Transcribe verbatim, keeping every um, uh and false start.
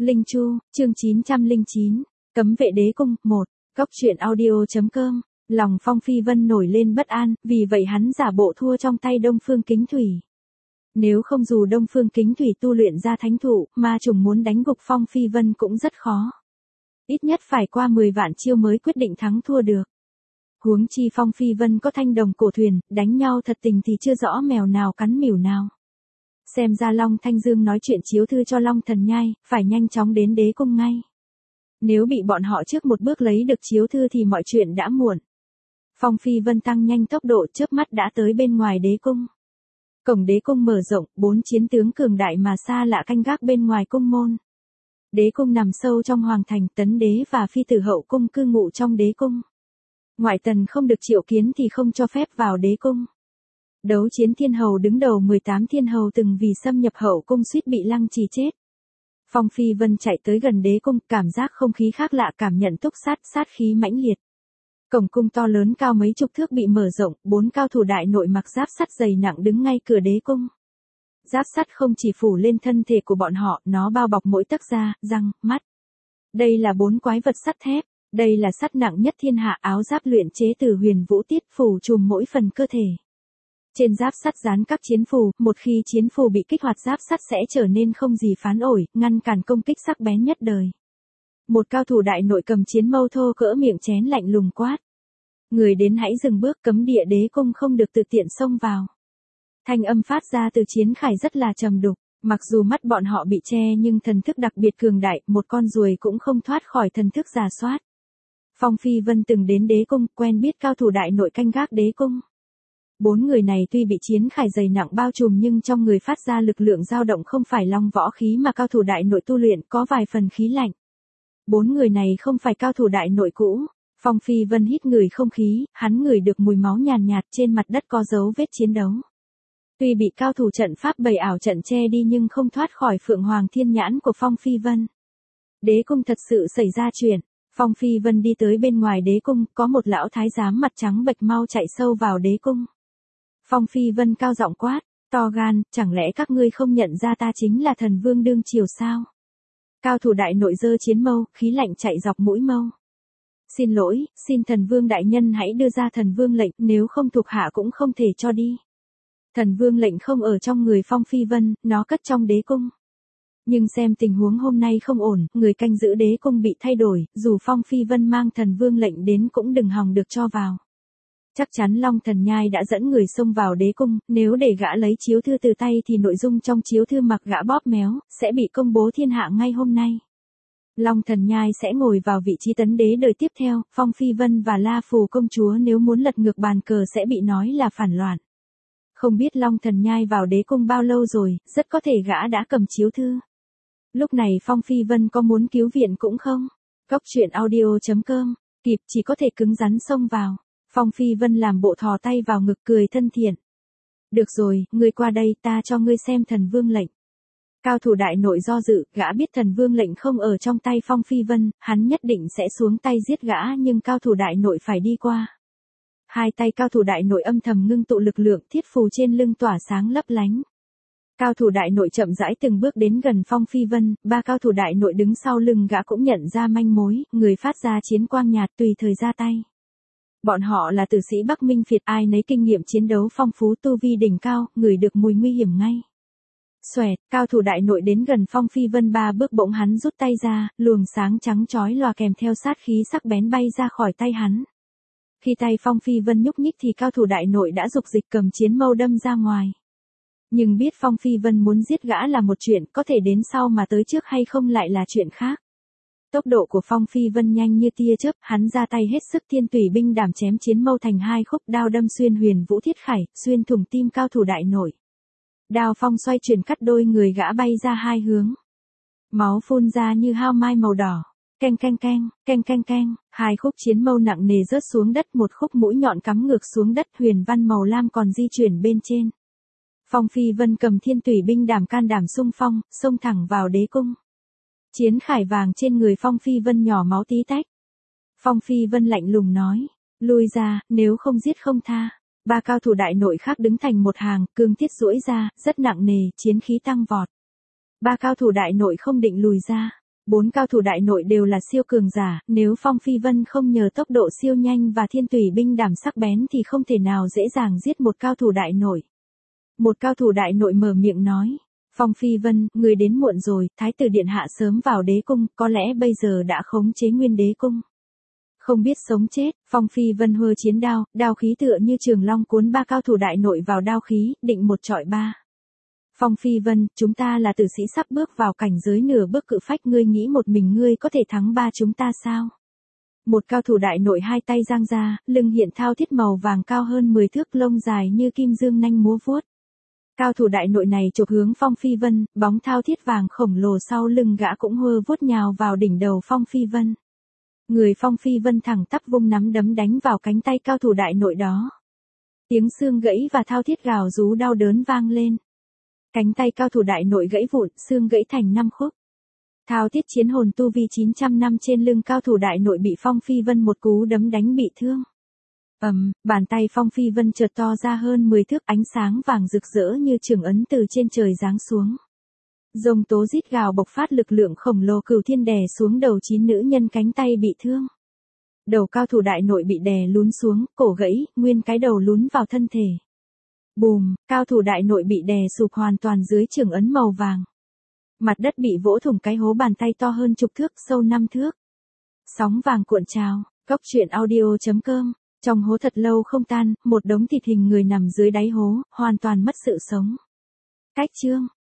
Linh Chu, chương chín trăm lẻ chín, Cấm vệ đế cung, một, Góc truyện audio.com, lòng Phong Phi Vân nổi lên bất an, vì vậy hắn giả bộ thua trong tay Đông Phương Kính Thủy. Nếu không dù Đông Phương Kính Thủy tu luyện ra thánh thụ, ma trùng muốn đánh gục Phong Phi Vân cũng rất khó. Ít nhất phải qua mười vạn chiêu mới quyết định thắng thua được. Huống chi Phong Phi Vân có thanh đồng cổ thuyền, đánh nhau thật tình thì chưa rõ mèo nào cắn mỉu nào. Xem ra Long Thanh Dương nói chuyện chiếu thư cho Long Thần Nhai, phải nhanh chóng đến đế cung ngay. Nếu bị bọn họ trước một bước lấy được chiếu thư thì mọi chuyện đã muộn. Phong Phi Vân tăng nhanh tốc độ, chớp mắt đã tới bên ngoài đế cung. Cổng đế cung mở rộng, bốn chiến tướng cường đại mà xa lạ canh gác bên ngoài cung môn. Đế cung nằm sâu trong hoàng thành, Tấn đế và phi tử hậu cung cư ngụ trong đế cung. Ngoại tần không được triệu kiến thì không cho phép vào đế cung. Đấu chiến thiên hầu đứng đầu mười tám thiên hầu từng vì xâm nhập hậu cung suýt bị lăng trì chết. Phong Phi Vân chạy tới gần đế cung, cảm giác không khí khác lạ, cảm nhận túc sát, sát khí mãnh liệt. Cổng cung to lớn cao mấy chục thước bị mở rộng, bốn cao thủ đại nội mặc giáp sắt dày nặng đứng ngay cửa đế cung. Giáp sắt không chỉ phủ lên thân thể của bọn họ, nó bao bọc mỗi tấc da, răng, mắt. Đây là bốn quái vật sắt thép, đây là sắt nặng nhất thiên hạ, áo giáp luyện chế từ huyền vũ tiết phủ trùm mỗi phần cơ thể. Trên giáp sắt dán các chiến phù, một khi chiến phù bị kích hoạt giáp sắt sẽ trở nên không gì phán ổi, ngăn cản công kích sắc bén nhất đời. Một cao thủ đại nội cầm chiến mâu thô cỡ miệng chén lạnh lùng quát. Người đến hãy dừng bước, cấm địa đế cung không được tự tiện xông vào. Thanh âm phát ra từ chiến khải rất là trầm đục, mặc dù mắt bọn họ bị che nhưng thần thức đặc biệt cường đại, một con ruồi cũng không thoát khỏi thần thức rà soát. Phong Phi Vân từng đến đế cung, quen biết cao thủ đại nội canh gác đế cung. Bốn người này tuy bị chiến khải dày nặng bao trùm nhưng trong người phát ra lực lượng dao động không phải long võ khí mà cao thủ đại nội tu luyện, có vài phần khí lạnh. Bốn người này không phải cao thủ đại nội cũ. Phong Phi Vân hít ngửi không khí, hắn ngửi được mùi máu nhàn nhạt, trên mặt đất có dấu vết chiến đấu. Tuy bị cao thủ trận pháp bày ảo trận che đi nhưng không thoát khỏi Phượng Hoàng Thiên Nhãn của Phong Phi Vân. Đế cung thật sự xảy ra chuyện. Phong Phi Vân đi tới bên ngoài đế cung, có một lão thái giám mặt trắng bệch mau chạy sâu vào đế cung. Phong Phi Vân cao giọng quát, to gan, chẳng lẽ các ngươi không nhận ra ta chính là thần vương đương triều sao? Cao thủ đại nội giơ chiến mâu, khí lạnh chạy dọc mũi mâu. Xin lỗi, xin thần vương đại nhân hãy đưa ra thần vương lệnh, nếu không thuộc hạ cũng không thể cho đi. Thần vương lệnh không ở trong người Phong Phi Vân, nó cất trong đế cung. Nhưng xem tình huống hôm nay không ổn, người canh giữ đế cung bị thay đổi, dù Phong Phi Vân mang thần vương lệnh đến cũng đừng hòng được cho vào. Chắc chắn Long Thần Nhai đã dẫn người xông vào đế cung, nếu để gã lấy chiếu thư từ tay thì nội dung trong chiếu thư mặc gã bóp méo, sẽ bị công bố thiên hạ ngay hôm nay. Long Thần Nhai sẽ ngồi vào vị trí tấn đế đời tiếp theo, Phong Phi Vân và La Phù công chúa nếu muốn lật ngược bàn cờ sẽ bị nói là phản loạn. Không biết Long Thần Nhai vào đế cung bao lâu rồi, rất có thể gã đã cầm chiếu thư. Lúc này Phong Phi Vân có muốn cứu viện cũng không. Góc truyện audio.com, kịp chỉ có thể cứng rắn xông vào. Phong Phi Vân làm bộ thò tay vào ngực cười thân thiện. Được rồi, ngươi qua đây, ta cho ngươi xem thần vương lệnh. Cao thủ đại nội do dự, gã biết thần vương lệnh không ở trong tay Phong Phi Vân, hắn nhất định sẽ xuống tay giết gã nhưng cao thủ đại nội phải đi qua. Hai tay cao thủ đại nội âm thầm ngưng tụ lực lượng, thiết phù trên lưng tỏa sáng lấp lánh. Cao thủ đại nội chậm rãi từng bước đến gần Phong Phi Vân, ba cao thủ đại nội đứng sau lưng gã cũng nhận ra manh mối, người phát ra chiến quang nhạt tùy thời ra tay. Bọn họ là tử sĩ Bắc Minh Việt, ai nấy kinh nghiệm chiến đấu phong phú, tu vi đỉnh cao, ngửi được mùi nguy hiểm ngay. Xoẹt, cao thủ đại nội đến gần Phong Phi Vân ba bước bỗng hắn rút tay ra, luồng sáng trắng chói lòa kèm theo sát khí sắc bén bay ra khỏi tay hắn. Khi tay Phong Phi Vân nhúc nhích thì cao thủ đại nội đã dục dịch cầm chiến mâu đâm ra ngoài. Nhưng biết Phong Phi Vân muốn giết gã là một chuyện, có thể đến sau mà tới trước hay không lại là chuyện khác. Tốc độ của Phong Phi Vân nhanh như tia chớp, hắn ra tay hết sức, thiên tùy binh đảm chém chiến mâu thành hai khúc, đao đâm xuyên huyền vũ thiết khải, xuyên thủng tim cao thủ đại nội. Đao phong xoay chuyển cắt đôi người gã bay ra hai hướng. Máu phun ra như hao mai màu đỏ. Keng keng keng, keng keng keng, hai khúc chiến mâu nặng nề rớt xuống đất, một khúc mũi nhọn cắm ngược xuống đất, huyền văn màu lam còn di chuyển bên trên. Phong Phi Vân cầm thiên tùy binh đảm can đảm xung phong, xông thẳng vào đế cung. Chiến khải vàng trên người Phong Phi Vân nhỏ máu tí tách. Phong Phi Vân lạnh lùng nói, lui ra, nếu không giết không tha. Ba cao thủ đại nội khác đứng thành một hàng, cương thiết duỗi ra, rất nặng nề, chiến khí tăng vọt. Ba cao thủ đại nội không định lùi ra. Bốn cao thủ đại nội đều là siêu cường giả, nếu Phong Phi Vân không nhờ tốc độ siêu nhanh và thiên tùy binh đảm sắc bén thì không thể nào dễ dàng giết một cao thủ đại nội. Một cao thủ đại nội mở miệng nói, Phong Phi Vân, người đến muộn rồi, Thái tử điện hạ sớm vào đế cung, có lẽ bây giờ đã khống chế nguyên đế cung. Không biết sống chết, Phong Phi Vân hơ chiến đao, đao khí tựa như trường long cuốn ba cao thủ đại nội vào đao khí, định một trọi ba. Phong Phi Vân, chúng ta là tử sĩ sắp bước vào cảnh giới nửa bước cự phách, ngươi nghĩ một mình ngươi có thể thắng ba chúng ta sao? Một cao thủ đại nội hai tay giang ra, lưng hiện thao thiết màu vàng cao hơn mười thước, lông dài như kim dương nanh múa vuốt. Cao thủ đại nội này chụp hướng Phong Phi Vân, bóng thao thiết vàng khổng lồ sau lưng gã cũng hơ vuốt nhào vào đỉnh đầu Phong Phi Vân. Người Phong Phi Vân thẳng tắp vung nắm đấm đánh vào cánh tay cao thủ đại nội đó. Tiếng xương gãy và thao thiết gào rú đau đớn vang lên. Cánh tay cao thủ đại nội gãy vụn, xương gãy thành năm khúc. Thao thiết chiến hồn tu vi chín trăm năm trên lưng cao thủ đại nội bị Phong Phi Vân một cú đấm đánh bị thương. Ầm, um, bàn tay Phong Phi Vân chợt to ra hơn mười thước, ánh sáng vàng rực rỡ như trường ấn từ trên trời giáng xuống. Rồng tố rít gào bộc phát lực lượng khổng lồ cửu thiên đè xuống đầu chín nữ nhân, cánh tay bị thương. Đầu cao thủ đại nội bị đè lún xuống, cổ gãy, nguyên cái đầu lún vào thân thể. Bùm, cao thủ đại nội bị đè sụp hoàn toàn dưới trường ấn màu vàng. Mặt đất bị vỗ thủng cái hố bàn tay to hơn chục thước, sâu năm thước. Sóng vàng cuộn trào, cốc truyện audio chấm com. Trong hố thật lâu không tan, một đống thịt hình người nằm dưới đáy hố, hoàn toàn mất sự sống. Cách chương